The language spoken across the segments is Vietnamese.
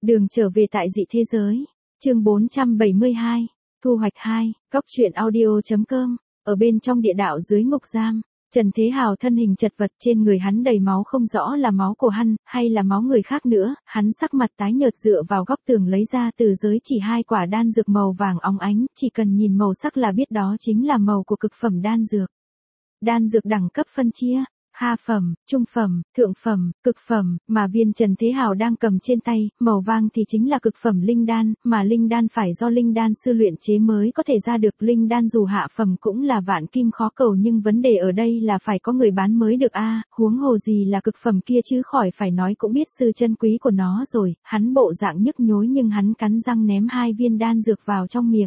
Đường trở về tại dị thế giới. Chương 472. Thu hoạch 2. Cóc truyện audio.com. Ở bên trong địa đạo dưới ngục giam, Trần Thế Hào thân hình chật vật, trên người hắn đầy máu, không rõ là máu của hắn hay là máu người khác nữa. Hắn sắc mặt tái nhợt dựa vào góc tường lấy ra từ giới chỉ 2 quả đan dược màu vàng óng ánh, chỉ cần nhìn màu sắc là biết đó chính là màu của cực phẩm đan dược. Đan dược đẳng cấp phân chia: hạ phẩm, trung phẩm, thượng phẩm, cực phẩm, mà viên Trần Thế Hào đang cầm trên tay, màu vàng thì chính là cực phẩm linh đan, mà linh đan phải do linh đan sư luyện chế mới có thể ra được. Linh đan dù hạ phẩm cũng là vạn kim khó cầu, nhưng vấn đề ở đây là phải có người bán mới được a, huống hồ gì là cực phẩm kia chứ, khỏi phải nói cũng biết sự chân quý của nó rồi. Hắn bộ dạng nhức nhối nhưng hắn cắn răng ném 2 viên đan dược vào trong miệng.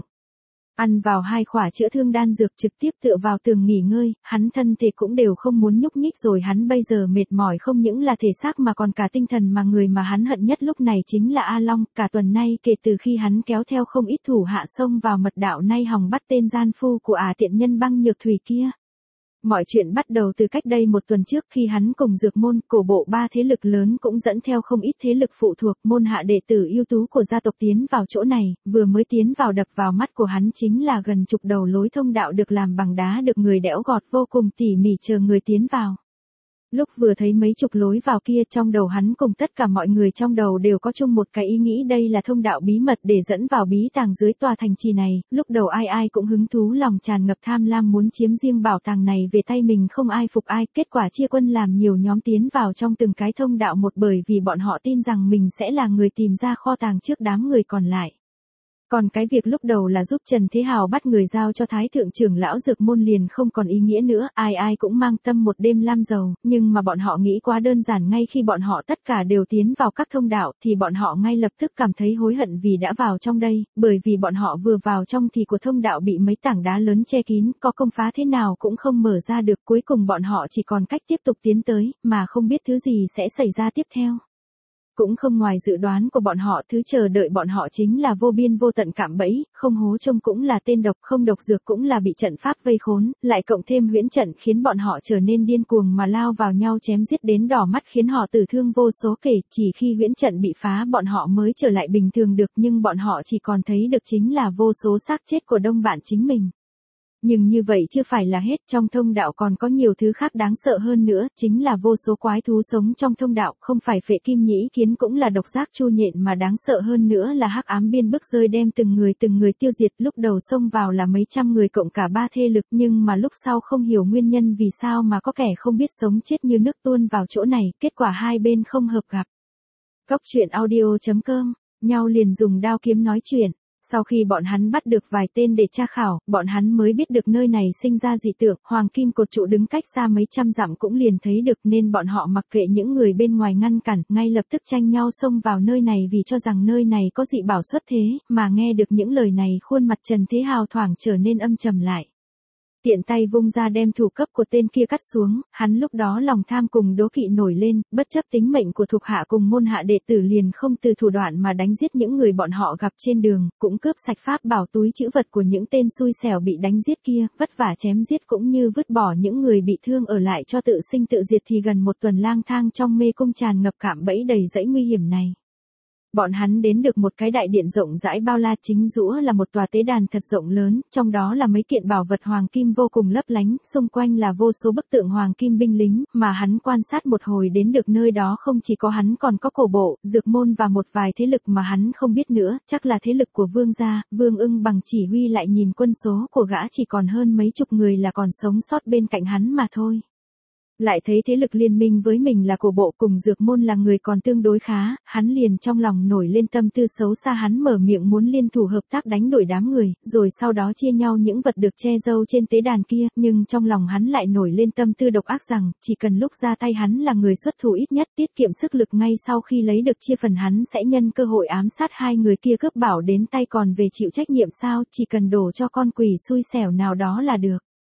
Ăn vào 2 khỏa chữa thương đan dược, trực tiếp tựa vào tường nghỉ ngơi, hắn thân thể cũng đều không muốn nhúc nhích rồi. Hắn bây giờ mệt mỏi không những là thể xác mà còn cả tinh thần, mà người mà hắn hận nhất lúc này chính là A Long. Cả tuần nay kể từ khi hắn kéo theo không ít thủ hạ xông vào mật đạo, nay hòng bắt tên gian phu của tiện nhân Băng Nhược Thủy kia. Mọi chuyện bắt đầu từ cách đây 1 tuần trước, khi hắn cùng Dược môn, Cổ bộ 3 thế lực lớn cũng dẫn theo không ít thế lực phụ thuộc, môn hạ đệ tử ưu tú của gia tộc tiến vào chỗ này. Vừa mới tiến vào, đập vào mắt của hắn chính là gần chục đầu lối thông đạo được làm bằng đá, được người đẽo gọt vô cùng tỉ mỉ chờ người tiến vào. Lúc vừa thấy mấy chục lối vào kia, trong đầu hắn cùng tất cả mọi người trong đầu đều có chung một cái ý nghĩ, đây là thông đạo bí mật để dẫn vào bí tàng dưới tòa thành trì này. Lúc đầu ai ai cũng hứng thú, lòng tràn ngập tham lam muốn chiếm riêng bảo tàng này về tay mình, không ai phục ai. Kết quả chia quân làm nhiều nhóm tiến vào trong từng cái thông đạo một, bởi vì bọn họ tin rằng mình sẽ là người tìm ra kho tàng trước đám người còn lại. Còn cái việc lúc đầu là giúp Trần Thế Hào bắt người giao cho Thái thượng trưởng lão Dược môn liền không còn ý nghĩa nữa. Ai ai cũng mang tâm một đêm lam dầu, nhưng mà bọn họ nghĩ quá đơn giản. Ngay khi bọn họ tất cả đều tiến vào các thông đạo thì bọn họ ngay lập tức cảm thấy hối hận vì đã vào trong đây, bởi vì bọn họ vừa vào trong thì của thông đạo bị mấy tảng đá lớn che kín, có công phá thế nào cũng không mở ra được. Cuối cùng bọn họ chỉ còn cách tiếp tục tiến tới, mà không biết thứ gì sẽ xảy ra tiếp theo. Cũng không ngoài dự đoán của bọn họ, thứ chờ đợi bọn họ chính là vô biên vô tận cạm bẫy, không hố trông cũng là tên độc, không độc dược cũng là bị trận pháp vây khốn, lại cộng thêm huyễn trận khiến bọn họ trở nên điên cuồng mà lao vào nhau chém giết đến đỏ mắt, khiến họ tử thương vô số kể. Chỉ khi huyễn trận bị phá bọn họ mới trở lại bình thường được, nhưng bọn họ chỉ còn thấy được chính là vô số xác chết của đông bạn chính mình. Nhưng như vậy chưa phải là hết, trong thông đạo còn có nhiều thứ khác đáng sợ hơn nữa, chính là vô số quái thú sống trong thông đạo, không phải phệ kim nhĩ kiến cũng là độc giác chu nhện, mà đáng sợ hơn nữa là hắc ám biên bức rơi đem từng người tiêu diệt. Lúc đầu xông vào là mấy trăm người cộng cả 3 thế lực, nhưng mà lúc sau không hiểu nguyên nhân vì sao mà có kẻ không biết sống chết như nước tuôn vào chỗ này, kết quả hai bên không hợp gặp. Cóc truyện audio.com, nhau liền dùng đao kiếm nói chuyện. Sau khi bọn hắn bắt được vài tên để tra khảo, bọn hắn mới biết được nơi này sinh ra dị tượng, hoàng kim cột trụ đứng cách xa mấy trăm dặm cũng liền thấy được, nên bọn họ mặc kệ những người bên ngoài ngăn cản, ngay lập tức tranh nhau xông vào nơi này vì cho rằng nơi này có dị bảo xuất thế. Mà nghe được những lời này, khuôn mặt Trần Thế Hào thoảng trở nên âm trầm lại. Tiện tay vung ra đem thủ cấp của tên kia cắt xuống, hắn lúc đó lòng tham cùng đố kỵ nổi lên, bất chấp tính mệnh của thuộc hạ cùng môn hạ đệ tử liền không từ thủ đoạn mà đánh giết những người bọn họ gặp trên đường, cũng cướp sạch pháp bảo túi trữ vật của những tên xui xẻo bị đánh giết kia, vất vả chém giết cũng như vứt bỏ những người bị thương ở lại cho tự sinh tự diệt. Thì gần 1 tuần lang thang trong mê cung tràn ngập cạm bẫy đầy dẫy nguy hiểm này, bọn hắn đến được một cái đại điện rộng rãi bao la, chính giữa là một tòa tế đàn thật rộng lớn, trong đó là mấy kiện bảo vật hoàng kim vô cùng lấp lánh, xung quanh là vô số bức tượng hoàng kim binh lính. Mà hắn quan sát một hồi, đến được nơi đó không chỉ có hắn còn có Cổ bộ, Dược môn và một vài thế lực mà hắn không biết nữa, chắc là thế lực của Vương gia. Vương Ưng bằng chỉ huy lại nhìn quân số của gã chỉ còn hơn mấy chục người là còn sống sót bên cạnh hắn mà thôi. Lại thấy thế lực liên minh với mình là Cổ bộ cùng Dược môn là người còn tương đối khá, hắn liền trong lòng nổi lên tâm tư xấu xa. Hắn mở miệng muốn liên thủ hợp tác đánh đuổi đám người, rồi sau đó chia nhau những vật được che giấu trên tế đàn kia. Nhưng trong lòng hắn lại nổi lên tâm tư độc ác rằng, chỉ cần lúc ra tay hắn là người xuất thủ ít nhất, tiết kiệm sức lực, ngay sau khi lấy được chia phần hắn sẽ nhân cơ hội ám sát 2 người kia cướp bảo đến tay, còn về chịu trách nhiệm sao, chỉ cần đổ cho con quỷ xui xẻo nào đó là được.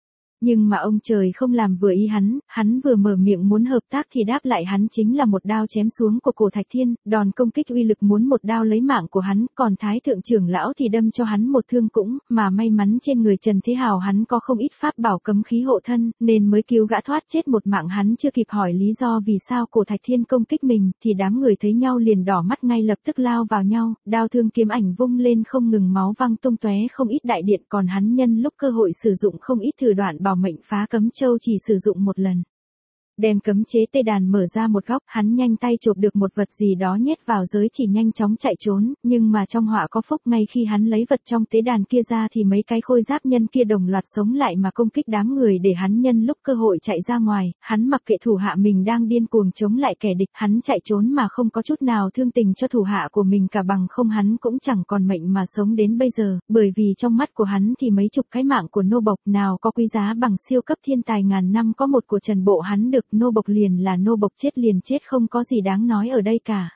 Nhưng mà ông trời không làm vừa ý hắn vừa mở miệng muốn hợp tác thì đáp lại hắn chính là một đao chém xuống của Cổ Thạch Thiên, đòn công kích uy lực muốn một đao lấy mạng của hắn, còn Thái thượng trưởng lão thì đâm cho hắn một thương cũng, mà may mắn trên người Trần Thế Hào hắn có không ít pháp bảo cấm khí hộ thân, nên mới cứu gã thoát chết một mạng. Hắn chưa kịp hỏi lý do vì sao Cổ Thạch Thiên công kích mình, thì đám người thấy nhau liền đỏ mắt ngay lập tức lao vào nhau, đao thương kiếm ảnh vung lên không ngừng, máu văng tung tóe không ít đại điện, còn hắn nhân lúc cơ hội sử dụng không ít thủ đoạn bảo mệnh phá cấm châu chỉ sử dụng một lần. Đem cấm chế tê đàn mở ra một góc, hắn nhanh tay chộp được một vật gì đó nhét vào giới chỉ nhanh chóng chạy trốn, nhưng mà trong họa có phúc, ngay khi hắn lấy vật trong tế đàn kia ra thì mấy cái khôi giáp nhân kia đồng loạt sống lại mà công kích đám người để hắn nhân lúc cơ hội chạy ra ngoài, hắn mặc kệ thủ hạ mình đang điên cuồng chống lại kẻ địch, hắn chạy trốn mà không có chút nào thương tình cho thủ hạ của mình cả, bằng không hắn cũng chẳng còn mệnh mà sống đến bây giờ, bởi vì trong mắt của hắn thì mấy chục cái mạng của nô bộc nào có quý giá bằng siêu cấp thiên tài ngàn năm có một của Trần Bộ hắn được. Nô bộc liền là nô bộc, chết liền chết, không có gì đáng nói ở đây cả.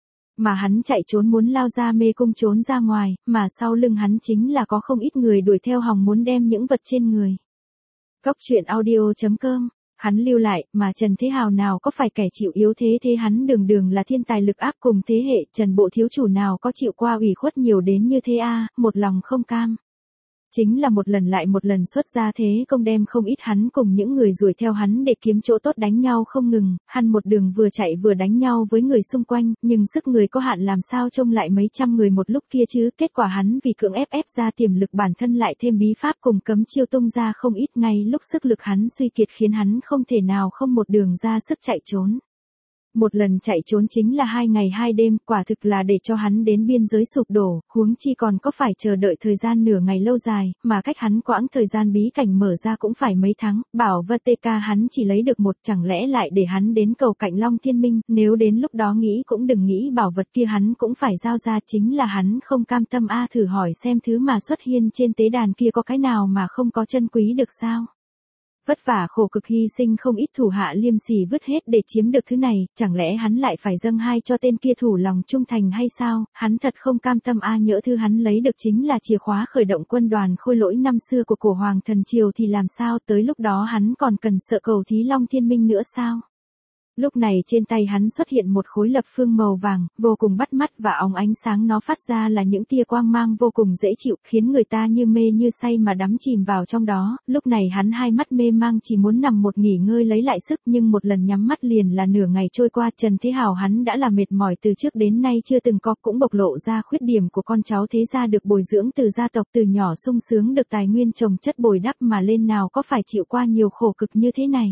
Mà hắn chạy trốn muốn lao ra mê cung trốn ra ngoài, mà sau lưng hắn chính là có không ít người đuổi theo hòng muốn đem những vật trên người. Góc truyện audio.com. Hắn lưu lại, mà Trần Thế Hào nào có phải kẻ chịu yếu thế, thế hắn đường đường là thiên tài lực áp cùng thế hệ, Trần Bộ thiếu chủ nào có chịu qua ủy khuất nhiều đến như thế a, một lòng không cam. Chính là một lần lại một lần xuất ra thế công, đem không ít hắn cùng những người đuổi theo hắn để kiếm chỗ tốt đánh nhau không ngừng, hắn một đường vừa chạy vừa đánh nhau với người xung quanh, nhưng sức người có hạn làm sao trông lại mấy trăm người một lúc kia chứ, kết quả hắn vì cưỡng ép ra tiềm lực bản thân lại thêm bí pháp cùng cấm chiêu tung ra không ít, ngay lúc sức lực hắn suy kiệt khiến hắn không thể nào không một đường ra sức chạy trốn. Một lần chạy trốn chính là 2 ngày 2 đêm, quả thực là để cho hắn đến biên giới sụp đổ, huống chi còn có phải chờ đợi thời gian nửa ngày lâu dài, mà cách hắn quãng thời gian bí cảnh mở ra cũng phải mấy tháng, bảo vật TK hắn chỉ lấy được một, chẳng lẽ lại để hắn đến cầu cạnh Long Thiên Minh, nếu đến lúc đó nghĩ cũng đừng nghĩ bảo vật kia hắn cũng phải giao ra, chính là hắn không cam tâm a, thử hỏi xem thứ mà xuất hiện trên tế đàn kia có cái nào mà không có chân quý được sao? Vất vả khổ cực hy sinh không ít thủ hạ liêm sỉ vứt hết để chiếm được thứ này, chẳng lẽ hắn lại phải dâng hai cho tên kia thủ lòng trung thành hay sao? Hắn thật không cam tâm a, nhỡ thứ hắn lấy được chính là chìa khóa khởi động quân đoàn khôi lỗi năm xưa của cổ hoàng thần triều thì làm sao, tới lúc đó hắn còn cần sợ cầu thí Long Thiên Minh nữa sao? Lúc này trên tay hắn xuất hiện một khối lập phương màu vàng, vô cùng bắt mắt và óng ánh sáng, nó phát ra là những tia quang mang vô cùng dễ chịu, khiến người ta như mê như say mà đắm chìm vào trong đó. Lúc này hắn hai mắt mê mang chỉ muốn nằm một nghỉ ngơi lấy lại sức, nhưng một lần nhắm mắt liền là nửa ngày trôi qua. Trần Thế Hào hắn đã là mệt mỏi từ trước đến nay chưa từng có, cũng bộc lộ ra khuyết điểm của con cháu thế gia được bồi dưỡng từ gia tộc từ nhỏ, sung sướng được tài nguyên trồng chất bồi đắp mà lên, nào có phải chịu qua nhiều khổ cực như thế này.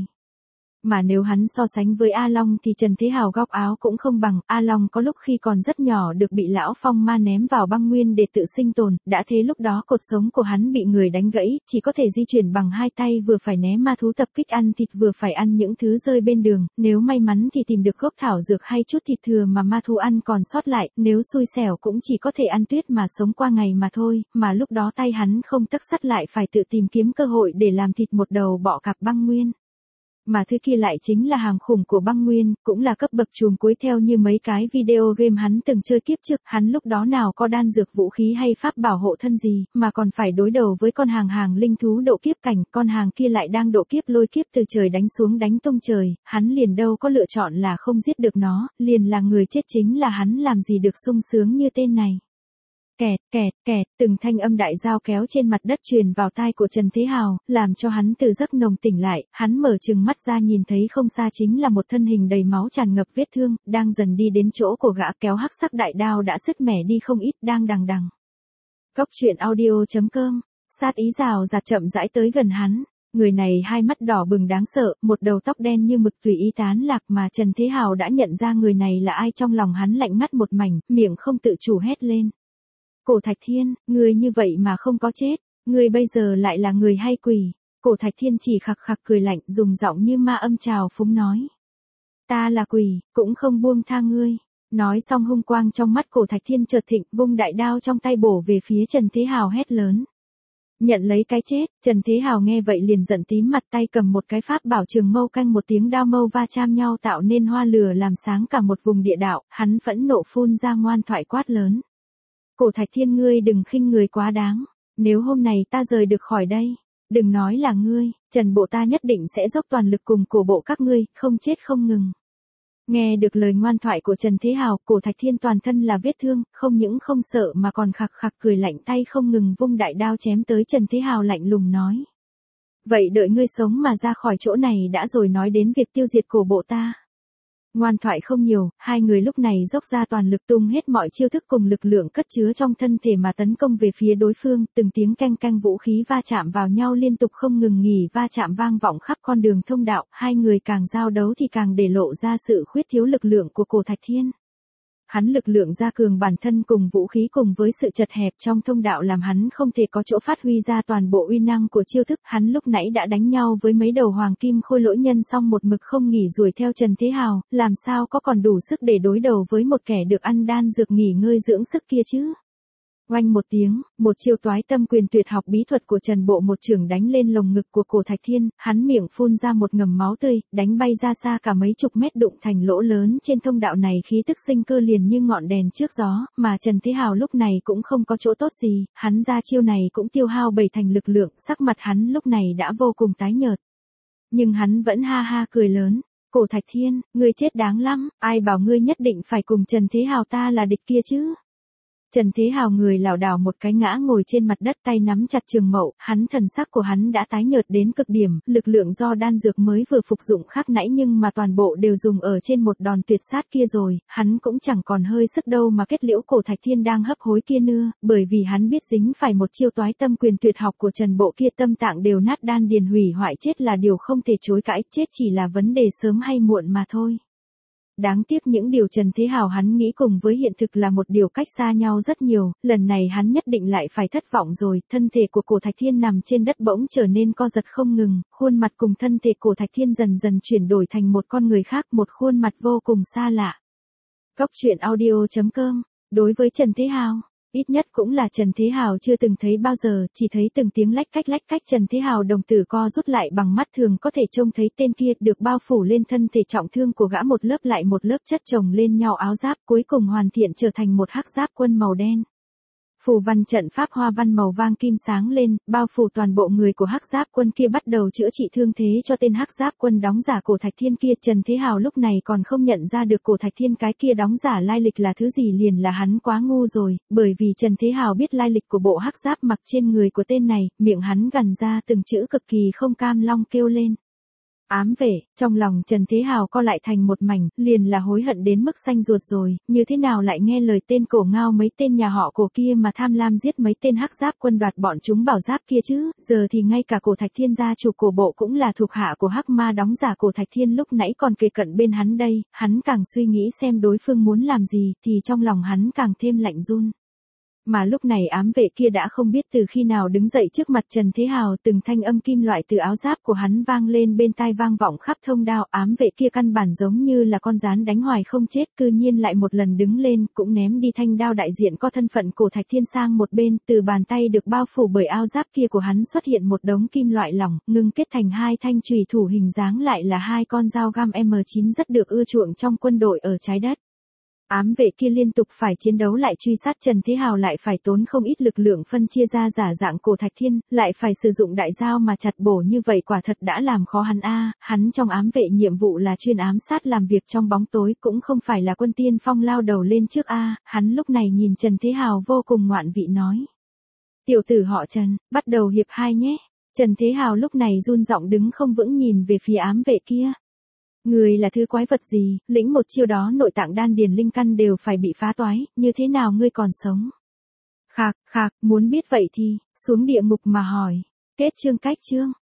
Mà nếu hắn so sánh với A Long thì Trần Thế Hào góc áo cũng không bằng. A Long có lúc khi còn rất nhỏ được bị lão phong ma ném vào băng nguyên để tự sinh tồn, đã thế lúc đó cột sống của hắn bị người đánh gãy, chỉ có thể di chuyển bằng hai tay, vừa phải né ma thú tập kích ăn thịt vừa phải ăn những thứ rơi bên đường, nếu may mắn thì tìm được gốc thảo dược hay chút thịt thừa mà ma thú ăn còn sót lại, nếu xui xẻo cũng chỉ có thể ăn tuyết mà sống qua ngày mà thôi, mà lúc đó tay hắn không tấc sắt lại phải tự tìm kiếm cơ hội để làm thịt một đầu bọ cạp băng nguyên. Mà thứ kia lại chính là hàng khủng của băng nguyên, cũng là cấp bậc chuồng cuối theo như mấy cái video game hắn từng chơi kiếp trước. Hắn lúc đó nào có đan dược vũ khí hay pháp bảo hộ thân gì, mà còn phải đối đầu với con hàng linh thú độ kiếp cảnh, con hàng kia lại đang độ kiếp lôi kiếp từ trời đánh xuống đánh tung trời, hắn liền đâu có lựa chọn là không giết được nó, liền là người chết, chính là hắn làm gì được sung sướng như tên này. Kẹt, kẹt, kẹt, từng thanh âm đại dao kéo trên mặt đất truyền vào tai của Trần Thế Hào, làm cho hắn từ giấc nồng tỉnh lại, hắn mở trừng mắt ra nhìn thấy không xa chính là một thân hình đầy máu tràn ngập vết thương, đang dần đi đến chỗ của gã, kéo hắc sắc đại đao đã sứt mẻ đi không ít, đang đằng đằng. Góc truyện audio.com, sát ý rào rạt chậm rãi tới gần hắn. Người này hai mắt đỏ bừng đáng sợ, một đầu tóc đen như mực tùy ý tán lạc, mà Trần Thế Hào đã nhận ra người này là ai, trong lòng hắn lạnh ngắt một mảnh, miệng không tự chủ hét lên. Cổ Thạch Thiên, người như vậy mà không có chết, người bây giờ lại là người hay quỷ? Cổ Thạch Thiên chỉ khặc khặc cười lạnh, dùng giọng như ma âm trào phúng nói. Ta là quỷ, cũng không buông tha ngươi. Nói xong hung quang trong mắt Cổ Thạch Thiên chợt thịnh, vung đại đao trong tay bổ về phía Trần Thế Hào hét lớn. Nhận lấy cái chết. Trần Thế Hào nghe vậy liền giận tím mặt, tay cầm một cái pháp bảo trường mâu canh một tiếng đao mâu va chạm nhau tạo nên hoa lửa làm sáng cả một vùng địa đạo, hắn phẫn nộ phun ra ngoan thoại quát lớn. Cổ Thạch Thiên, ngươi đừng khinh người quá đáng, nếu hôm này ta rời được khỏi đây, Đừng nói là ngươi, Trần bộ ta nhất định sẽ dốc toàn lực cùng cổ bộ các ngươi, không chết không ngừng. Nghe được lời ngoan thoại của Trần Thế Hào, Cổ Thạch Thiên toàn thân là vết thương, không những không sợ mà còn khạc khạc cười lạnh, tay không ngừng vung đại đao chém tới. Trần Thế Hào lạnh lùng nói. Vậy đợi ngươi sống mà ra khỏi chỗ này đã rồi nói đến việc tiêu diệt cổ bộ ta. Ngoan thoại không nhiều, hai người lúc này dốc ra toàn lực tung hết mọi chiêu thức cùng lực lượng cất chứa trong thân thể mà tấn công về phía đối phương, từng tiếng canh canh vũ khí va chạm vào nhau liên tục không ngừng nghỉ va chạm vang vọng khắp con đường thông đạo, hai người càng giao đấu thì càng để lộ ra sự khuyết thiếu lực lượng của Cổ Thạch Thiên. Hắn lực lượng gia cường bản thân cùng vũ khí cùng với sự chật hẹp trong thông đạo làm hắn không thể có chỗ phát huy ra toàn bộ uy năng của chiêu thức. Hắn lúc nãy đã đánh nhau với mấy đầu hoàng kim khôi lỗi nhân xong một mực không nghỉ đuổi theo Trần Thế Hào, làm sao có còn đủ sức để đối đầu với một kẻ được ăn đan dược nghỉ ngơi dưỡng sức kia chứ. Oanh một tiếng, một chiêu toái tâm quyền tuyệt học bí thuật của Trần Bộ một chưởng đánh lên lồng ngực của Cổ Thạch Thiên, hắn miệng phun ra một ngầm máu tươi, đánh bay ra xa cả mấy chục mét đụng thành lỗ lớn trên thông đạo này, khí tức sinh cơ liền như ngọn đèn trước gió, mà Trần Thế Hào lúc này cũng không có chỗ tốt gì, hắn ra chiêu này cũng tiêu hao 7 thành lực lượng, sắc mặt hắn lúc này đã vô cùng tái nhợt. Nhưng hắn vẫn ha ha cười lớn. Cổ Thạch Thiên, ngươi chết đáng lắm, ai bảo ngươi nhất định phải cùng Trần Thế Hào ta là địch kia chứ. Trần Thế Hào người lảo đảo một cái ngã ngồi trên mặt đất, tay nắm chặt trường mậu, thần sắc của hắn đã tái nhợt đến cực điểm, lực lượng do đan dược mới vừa phục dụng khác nãy nhưng mà toàn bộ đều dùng ở trên một đòn tuyệt sát kia rồi, hắn cũng chẳng còn hơi sức đâu mà kết liễu Cổ Thạch Thiên đang hấp hối kia nữa, bởi vì hắn biết dính phải một chiêu toái tâm quyền tuyệt học của Trần Bộ kia, tâm tạng đều nát, đan điền hủy hoại, chết là điều không thể chối cãi, chết chỉ là vấn đề sớm hay muộn mà thôi. Đáng tiếc những điều Trần Thế Hào hắn nghĩ cùng với hiện thực là một điều cách xa nhau rất nhiều, lần này hắn nhất định lại phải thất vọng rồi. Thân thể của Cổ Thạch Thiên nằm trên đất bỗng trở nên co giật không ngừng, khuôn mặt cùng thân thể Cổ Thạch Thiên dần dần chuyển đổi thành một con người khác, một khuôn mặt vô cùng xa lạ. Góc truyện audio.com. Đối với Trần Thế Hào, ít nhất cũng là Trần Thế Hào chưa từng thấy bao giờ, chỉ thấy từng tiếng lách cách. Trần Thế Hào đồng tử co rút lại, bằng mắt thường có thể trông thấy tên kia được bao phủ lên thân thể trọng thương của gã một lớp lại một lớp chất chồng lên nhau áo giáp, cuối cùng hoàn thiện trở thành một hắc giáp quân màu đen. Phù văn trận pháp hoa văn màu vàng kim sáng lên, bao phủ toàn bộ người của hắc giáp quân kia, bắt đầu chữa trị thương thế cho tên hắc giáp quân đóng giả Cổ Thạch Thiên kia. Trần Thế Hào lúc này còn không nhận ra được Cổ Thạch Thiên cái kia đóng giả lai lịch là thứ gì, liền là hắn quá ngu rồi, bởi vì Trần Thế Hào biết lai lịch của bộ hắc giáp mặc trên người của tên này, miệng hắn gằn ra từng chữ cực kỳ không cam long kêu lên. Ám vệ, trong lòng Trần Thế Hào co lại thành một mảnh, liền là hối hận đến mức xanh ruột rồi, như thế nào lại nghe lời tên Cổ Ngao mấy tên nhà họ Cổ kia mà tham lam giết mấy tên hắc giáp quân, đoạt bọn chúng bảo giáp kia chứ, giờ thì ngay cả Cổ Thạch Thiên gia chủ của bộ cũng là thuộc hạ của hắc ma đóng giả Cổ Thạch Thiên lúc nãy còn kề cận bên hắn đây, hắn càng suy nghĩ xem đối phương muốn làm gì thì trong lòng hắn càng thêm lạnh run. Mà lúc này ám vệ kia đã không biết từ khi nào đứng dậy trước mặt Trần Thế Hào, từng thanh âm kim loại từ áo giáp của hắn vang lên bên tai, vang vọng khắp thông đạo. Ám vệ kia căn bản giống như là con gián đánh hoài không chết, cư nhiên lại một lần đứng lên, cũng ném đi thanh đao đại diện có thân phận Cổ Thạch Thiên sang một bên, từ bàn tay được bao phủ bởi áo giáp kia của hắn xuất hiện một đống kim loại lỏng, ngưng kết thành hai thanh chùy thủ hình dáng lại là hai con dao găm M9 rất được ưa chuộng trong quân đội ở trái đất. Ám vệ kia liên tục phải chiến đấu lại truy sát Trần Thế Hào, lại phải tốn không ít lực lượng phân chia ra giả dạng Cổ Thạch Thiên, lại phải sử dụng đại dao mà chặt bổ, như vậy quả thật đã làm khó hắn a. Hắn trong ám vệ nhiệm vụ là chuyên ám sát, làm việc trong bóng tối, cũng không phải là quân tiên phong lao đầu lên trước a. Hắn lúc này nhìn Trần Thế Hào vô cùng ngoạn vị nói: "Tiểu tử họ Trần, bắt đầu hiệp 2 nhé." Trần Thế Hào lúc này run giọng đứng không vững nhìn về phía ám vệ kia. Người là thứ quái vật gì, lĩnh một chiêu đó nội tạng đan điền linh căn đều phải bị phá toái, như thế nào ngươi còn sống? Khạc, muốn biết vậy thì, xuống địa ngục mà hỏi. Kết chương.